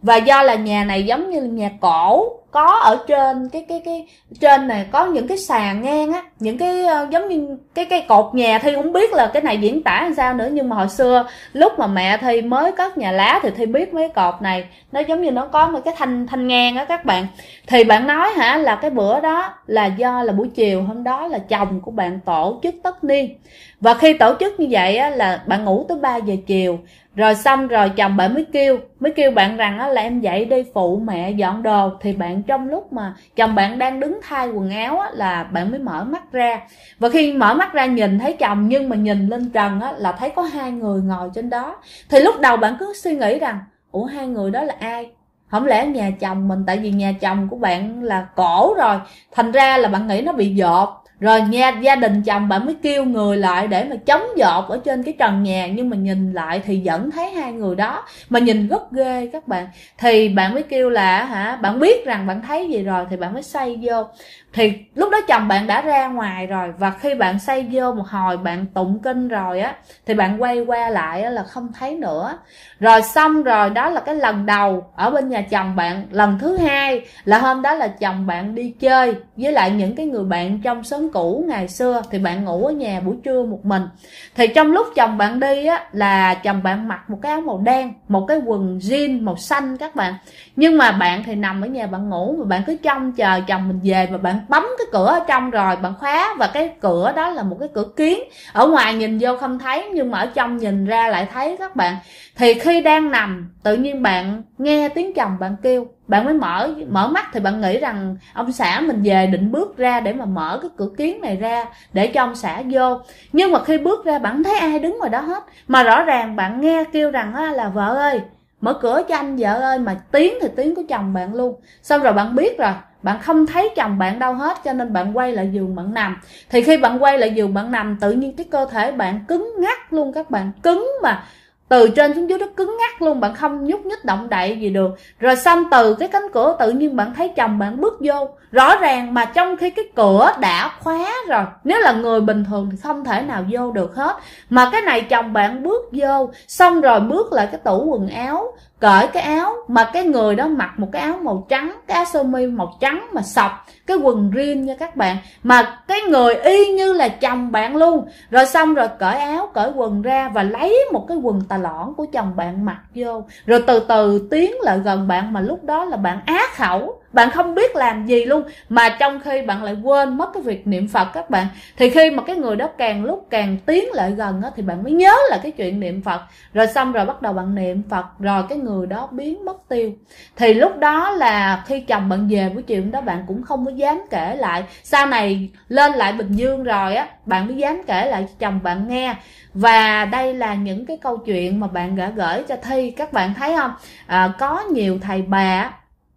Và do là nhà này giống như là nhà cổ, có ở trên cái trên này có những cái sàn ngang á, những cái giống như cái cột nhà. Thi không biết là cái này diễn tả làm sao nữa, nhưng mà hồi xưa lúc mà mẹ Thi mới cất nhà lá thì Thi biết mấy cột này nó giống như nó có một cái thanh ngang á các bạn. Thì bạn nói hả, là cái bữa đó là do là buổi chiều hôm đó là chồng của bạn tổ chức tất niên, và khi tổ chức như vậy á là bạn ngủ tới 3 giờ chiều. Rồi xong rồi chồng bạn mới kêu bạn rằng á là em dậy đi phụ mẹ dọn đồ. Thì bạn trong lúc mà chồng bạn đang đứng thay quần áo á là bạn mới mở mắt ra. Và khi mở mắt ra nhìn thấy chồng, nhưng mà nhìn lên trần á là thấy có 2 người ngồi trên đó. Thì lúc đầu bạn cứ suy nghĩ rằng ủa 2 người đó là ai? Không lẽ nhà chồng mình? Tại vì nhà chồng của bạn là cổ rồi, thành ra là bạn nghĩ nó bị dột. Rồi gia đình chồng bạn mới kêu người lại để mà chống dột ở trên cái trần nhà. Nhưng mà nhìn lại thì vẫn thấy 2 người đó, mà nhìn rất ghê các bạn. Thì bạn mới kêu là hả, bạn biết rằng bạn thấy gì rồi thì bạn mới xoay vô. Thì lúc đó chồng bạn đã ra ngoài rồi, và khi bạn xoay vô một hồi bạn tụng kinh rồi á, thì bạn quay qua lại á là không thấy nữa. Rồi xong rồi đó là cái lần đầu ở bên nhà chồng bạn. Lần thứ hai là hôm đó là chồng bạn đi chơi với lại những cái người bạn trong xóm cũ ngày xưa, thì bạn ngủ ở nhà buổi trưa một mình. Thì trong lúc chồng bạn đi á là chồng bạn mặc một cái áo màu đen, một cái quần jean màu xanh các bạn. Nhưng mà bạn thì nằm ở nhà bạn ngủ, mà bạn cứ trông chờ chồng mình về, mà bạn bấm cái cửa ở trong rồi bạn khóa. Và cái cửa đó là một cái cửa kiến, ở ngoài nhìn vô không thấy, nhưng mà ở trong nhìn ra lại thấy các bạn. Thì khi đang nằm, tự nhiên bạn nghe tiếng chồng bạn kêu, bạn mới mở mắt. Thì bạn nghĩ rằng ông xã mình về, định bước ra để mà mở cái cửa kiến này ra để cho ông xã vô. Nhưng mà khi bước ra bạn không thấy ai đứng ngoài đó hết, mà rõ ràng bạn nghe kêu rằng là vợ ơi mở cửa cho anh, vợ ơi. Mà tiếng thì tiếng của chồng bạn luôn. Xong rồi bạn biết rồi, bạn không thấy chồng bạn đâu hết, cho nên bạn quay lại giường bạn nằm. Thì khi bạn quay lại giường bạn nằm, tự nhiên cái cơ thể bạn cứng ngắc luôn các bạn. Cứng mà từ trên xuống dưới nó cứng ngắc luôn, bạn không nhúc nhích động đậy gì được. Rồi xong từ cái cánh cửa tự nhiên bạn thấy chồng bạn bước vô, rõ ràng mà trong khi cái cửa đã khóa rồi. Nếu là người bình thường thì không thể nào vô được hết, mà cái này chồng bạn bước vô, xong rồi bước lại cái tủ quần áo, cởi cái áo, mà cái người đó mặc một cái áo màu trắng, cái áo sơ mi màu trắng mà sọc cái quần jean nha các bạn, mà cái người y như là chồng bạn luôn. Rồi xong rồi cởi áo cởi quần ra và lấy một cái quần tà lõn của chồng bạn mặc vô, rồi từ từ tiến lại gần bạn. Mà lúc đó là bạn á khẩu, bạn không biết làm gì luôn, mà trong khi bạn lại quên mất cái việc niệm Phật các bạn. Thì khi mà cái người đó càng lúc càng tiến lại gần á, thì bạn mới nhớ là cái chuyện niệm Phật. Rồi xong rồi bắt đầu bạn niệm Phật, rồi cái người đó biến mất tiêu. Thì lúc đó là khi chồng bạn về buổi chiều đó, bạn cũng không có dám kể lại. Sau này lên lại Bình Dương rồi á, bạn mới dám kể lại cho chồng bạn nghe. Và đây là những cái câu chuyện mà bạn đã gửi cho Thi. Các bạn thấy không, có nhiều thầy bà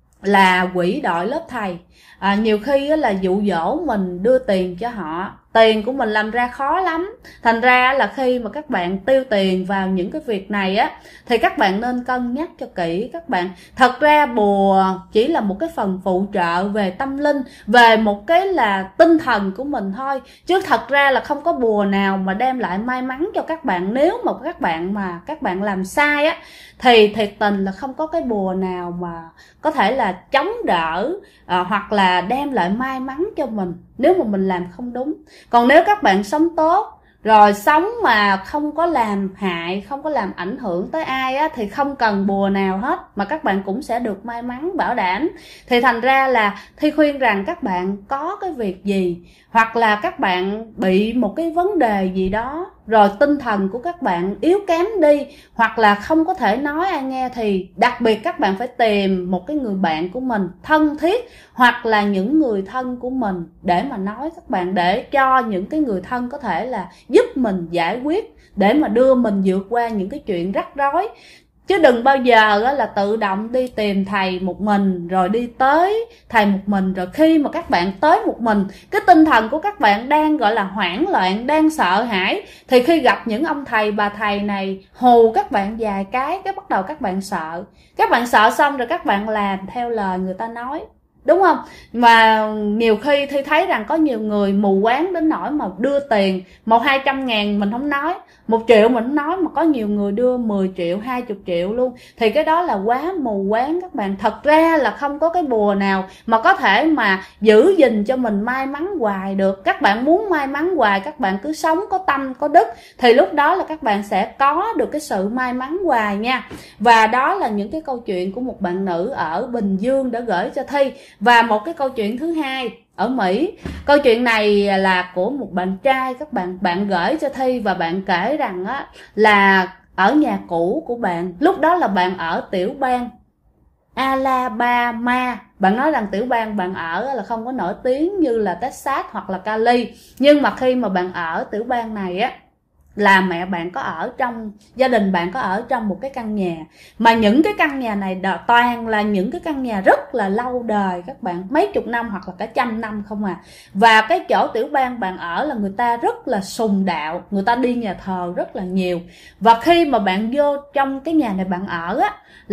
là quỷ đội lớp thầy. Nhiều khi là dụ dỗ mình đưa tiền cho họ, tiền của mình làm ra khó lắm. Thành ra là khi mà các bạn tiêu tiền vào những cái việc này á, thì các bạn nên cân nhắc cho kỹ các bạn. Thật ra bùa chỉ là một cái phần phụ trợ về tâm linh, về một cái là tinh thần của mình thôi, chứ thật ra là không có bùa nào mà đem lại may mắn cho các bạn. Nếu mà các bạn làm sai á, thì thiệt tình là không có cái bùa nào mà có thể là chống đỡ hoặc là đem lại may mắn cho mình nếu mà mình làm không đúng. Còn nếu các bạn sống tốt, rồi sống mà không có làm hại, không có làm ảnh hưởng tới ai á, thì không cần bùa nào hết, mà các bạn cũng sẽ được may mắn bảo đảm. Thì thành ra là Thi khuyên rằng các bạn có cái việc gì, hoặc là các bạn bị một cái vấn đề gì đó, rồi tinh thần của các bạn yếu kém đi, hoặc là không có thể nói ai nghe, thì đặc biệt các bạn phải tìm một cái người bạn của mình thân thiết, hoặc là những người thân của mình để mà nói các bạn, để cho những cái người thân có thể là giúp mình giải quyết, để mà đưa mình vượt qua những cái chuyện rắc rối. Chứ đừng bao giờ là tự động đi tìm thầy một mình, rồi đi tới thầy một mình. Rồi khi mà các bạn tới một mình, cái tinh thần của các bạn đang gọi là hoảng loạn, đang sợ hãi, thì khi gặp những ông thầy bà thầy này hù các bạn vài cái bắt đầu các bạn sợ. Các bạn sợ xong rồi các bạn làm theo lời người ta nói, đúng không? Mà nhiều khi Thi thấy rằng có nhiều người mù quáng đến nỗi mà đưa tiền 100-200 ngàn mình không nói, 1 triệu mình không nói, mà có nhiều người đưa 10 triệu 20 triệu luôn. Thì cái đó là quá mù quáng các bạn. Thật ra là không có cái bùa nào mà có thể mà giữ gìn cho mình may mắn hoài được. Các bạn muốn may mắn hoài, các bạn cứ sống có tâm có đức, thì lúc đó là các bạn sẽ có được cái sự may mắn hoài nha. Và đó là những cái câu chuyện của một bạn nữ ở Bình Dương đã gửi cho Thi. Và một cái câu chuyện thứ hai ở Mỹ. Câu chuyện này là của một bạn trai các bạn gửi cho Thi, và bạn kể rằng á là ở nhà cũ của bạn, lúc đó là bạn ở tiểu bang Alabama. Bạn nói rằng tiểu bang bạn ở là không có nổi tiếng như là Texas hoặc là Cali, nhưng mà khi mà bạn ở tiểu bang này á, là mẹ bạn có ở trong, gia đình bạn có ở trong một cái căn nhà, mà những cái căn nhà này toàn là những cái căn nhà rất là lâu đời các bạn, mấy chục năm hoặc là cả trăm năm không à. Và cái chỗ tiểu bang bạn ở là người ta rất là sùng đạo, người ta đi nhà thờ rất là nhiều. Và khi mà bạn vô trong cái nhà này bạn ở á,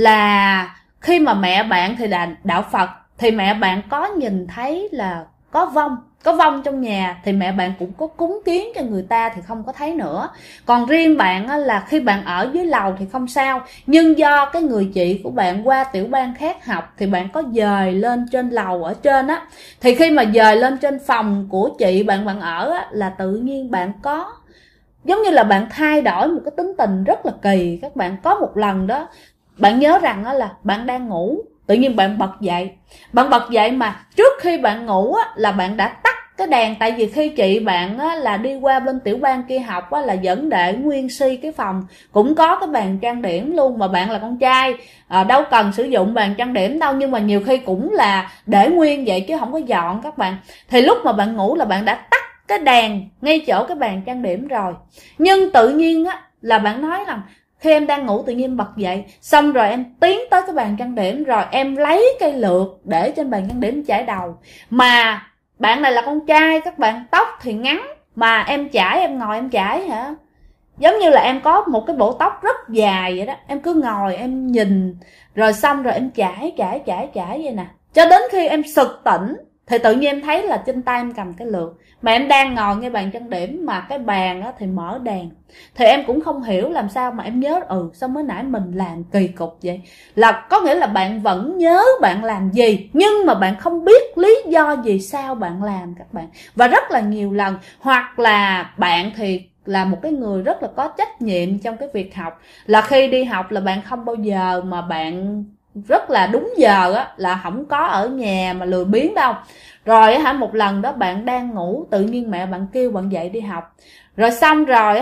là khi mà mẹ bạn thì là đạo Phật, thì mẹ bạn có nhìn thấy là có vong trong nhà, thì mẹ bạn cũng có cúng kiến cho người ta thì không có thấy nữa. Còn riêng bạn á, là khi bạn ở dưới lầu thì không sao, nhưng do cái người chị của bạn qua tiểu bang khác học, thì bạn có dời lên trên lầu ở trên á. Thì khi mà dời lên trên phòng của chị bạn ở á, là tự nhiên bạn có giống như là bạn thay đổi một cái tính tình rất là kỳ các bạn. Có một lần đó bạn nhớ rằng á, là bạn đang ngủ, tự nhiên bạn bật dậy. Bạn bật dậy mà trước khi bạn ngủ á, là bạn đã tắt cái đèn. Tại vì khi chị bạn á, là đi qua bên tiểu bang kia học á, là vẫn để nguyên si cái phòng, cũng có cái bàn trang điểm luôn. Mà bạn là con trai, đâu cần sử dụng bàn trang điểm đâu, nhưng mà nhiều khi cũng là để nguyên vậy chứ không có dọn các bạn. Thì lúc mà bạn ngủ là bạn đã tắt cái đèn ngay chỗ cái bàn trang điểm rồi. Nhưng tự nhiên á, là bạn nói rằng khi em đang ngủ tự nhiên bật dậy, xong rồi em tiến tới cái bàn trang điểm, rồi em lấy cây lược để trên bàn trang điểm chải đầu. Mà bạn này là con trai các bạn, tóc thì ngắn, mà em chải, em ngồi em chải hả, giống như là em có một cái bộ tóc rất dài vậy đó. Em cứ ngồi em nhìn, rồi xong rồi em chải vậy nè, cho đến khi em sực tỉnh. Thì tự nhiên em thấy là trên tay em cầm cái lược, mà em đang ngồi ngay bàn trang điểm, mà cái bàn á thì mở đèn. Thì em cũng không hiểu làm sao mà em nhớ, sao mới nãy mình làm kỳ cục vậy. Là có nghĩa là bạn vẫn nhớ bạn làm gì, nhưng mà bạn không biết lý do gì sao bạn làm các bạn. Và rất là nhiều lần. Hoặc là bạn thì là một cái người rất là có trách nhiệm trong cái việc học, là khi đi học là bạn không bao giờ mà bạn rất là đúng giờ á, là không có ở nhà mà lười biếng đâu. Rồi một lần đó bạn đang ngủ, tự nhiên mẹ bạn kêu bạn dậy đi học. Rồi xong rồi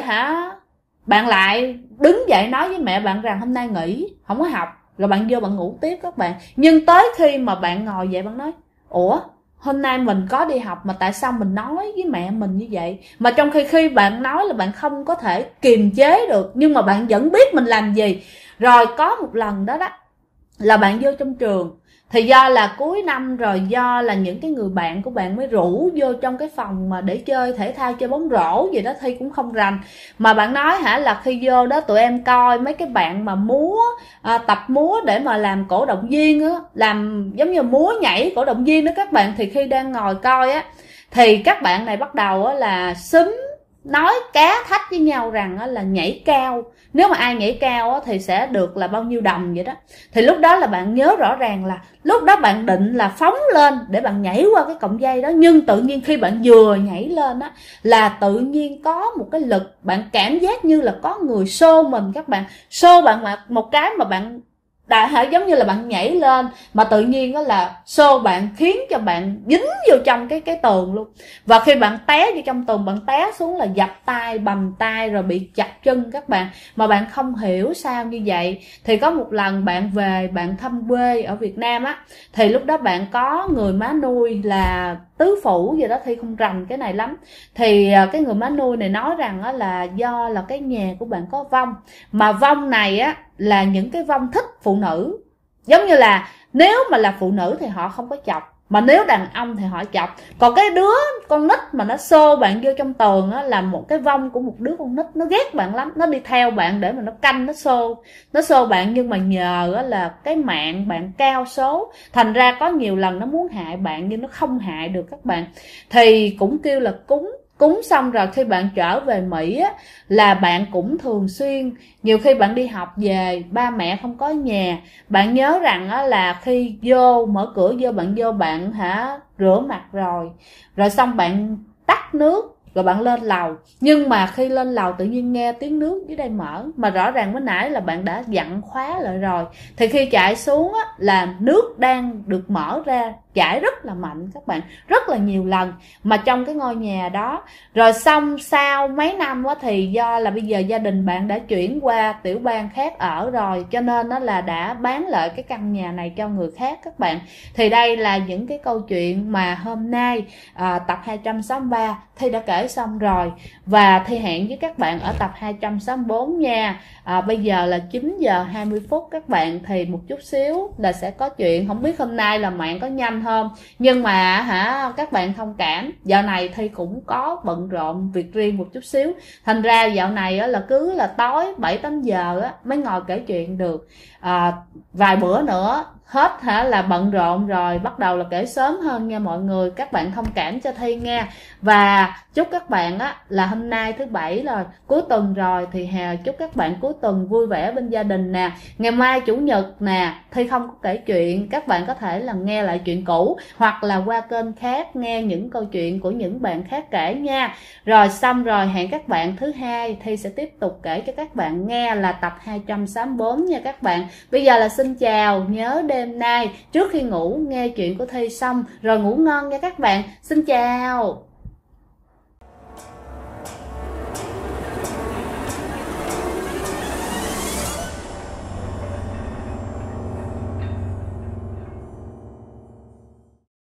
bạn lại đứng dậy nói với mẹ bạn rằng hôm nay nghỉ, không có học. Rồi bạn vô bạn ngủ tiếp các bạn. Nhưng tới khi mà bạn ngồi dậy bạn nói, ủa hôm nay mình có đi học mà tại sao mình nói với mẹ mình như vậy. Mà trong khi bạn nói là bạn không có thể kiềm chế được, nhưng mà bạn vẫn biết mình làm gì. Rồi có một lần đó là bạn vô trong trường, thì do là cuối năm rồi, do là những cái người bạn của bạn mới rủ vô trong cái phòng mà để chơi thể thao, chơi bóng rổ gì đó, Thi cũng không rành. Mà bạn nói là khi vô đó tụi em coi mấy cái bạn mà múa, tập múa để mà làm cổ động viên á, làm giống như múa nhảy cổ động viên đó các bạn. Thì khi đang ngồi coi á, thì các bạn này bắt đầu là xúm nói cá thách với nhau rằng là nhảy cao, nếu mà ai nhảy cao thì sẽ được là bao nhiêu đồng vậy đó. Thì lúc đó là bạn nhớ rõ ràng là lúc đó bạn định là phóng lên để bạn nhảy qua cái cọng dây đó, nhưng tự nhiên khi bạn vừa nhảy lên á, là tự nhiên có một cái lực, bạn cảm giác như là có người xô mình các bạn, xô bạn một cái mà bạn giống như là bạn nhảy lên mà tự nhiên đó là xô bạn, khiến cho bạn dính vô trong cái tường luôn. Và khi bạn té vô trong tường, bạn té xuống là dập tay, bầm tay, rồi bị chặt chân các bạn. Mà bạn không hiểu sao như vậy. Thì có một lần bạn về, bạn thăm quê ở Việt Nam á, thì lúc đó bạn có người má nuôi là tứ phủ gì đó, Thi không rành cái này lắm. Thì cái người má nuôi này nói rằng á, là do là cái nhà của bạn có vong, mà vong này á là những cái vong thích phụ nữ. Giống như là nếu mà là phụ nữ thì họ không có chọc, Mà nếu đàn ông thì họ chọc. Còn cái đứa con nít mà nó xô bạn vô trong tường á, là một cái vong của một đứa con nít, nó ghét bạn lắm, nó đi theo bạn để mà nó canh, nó xô bạn. Nhưng mà nhờ á là cái mạng bạn cao số, thành ra có nhiều lần nó muốn hại bạn nhưng nó không hại được các bạn. Thì cũng kêu là cúng xong rồi khi bạn trở về Mỹ á, là bạn cũng thường xuyên, nhiều khi bạn đi học về ba mẹ không có nhà, bạn nhớ rằng á, là khi mở cửa vô, bạn rửa mặt rồi xong bạn tắt nước rồi bạn lên lầu. Nhưng mà khi lên lầu tự nhiên nghe tiếng nước dưới đây mở, mà rõ ràng mới nãy là bạn đã dặn khóa lại rồi, thì khi chạy xuống á, là nước đang được mở ra, chảy rất là mạnh các bạn, rất là nhiều lần mà trong cái ngôi nhà đó. Rồi xong sau mấy năm á, thì do là bây giờ gia đình bạn đã chuyển qua tiểu bang khác ở rồi, cho nên nó là đã bán lại cái căn nhà này cho người khác các bạn. Thì đây là những cái câu chuyện mà hôm nay tập 263 Thi đã kể xong rồi, và Thi hẹn với các bạn ở tập 264 nha. Bây giờ là 9 giờ 20 phút các bạn, thì một chút xíu là sẽ có chuyện. Không biết hôm nay là mạng có nhanh không, nhưng mà các bạn thông cảm, dạo này Thi cũng có bận rộn việc riêng một chút xíu, thành ra dạo này á, là cứ là tối 7-8 giờ á, mới ngồi kể chuyện được. Vài bữa nữa hết là bận rộn rồi, bắt đầu là kể sớm hơn nha mọi người. Các bạn thông cảm cho Thi nha. Và chúc các bạn á, là hôm nay thứ Bảy rồi, cuối tuần rồi, thì chúc các bạn cuối tuần vui vẻ bên gia đình nè. Ngày mai Chủ nhật nè, Thi không có kể chuyện, các bạn có thể là nghe lại chuyện cũ, hoặc là qua kênh khác nghe những câu chuyện của những bạn khác kể nha. Rồi xong rồi, hẹn các bạn thứ Hai, Thi sẽ tiếp tục kể cho các bạn nghe là tập 264 nha các bạn. Bây giờ là xin chào, nhớ đêm nay trước khi ngủ nghe chuyện của Thi xong rồi ngủ ngon nha các bạn. Xin chào.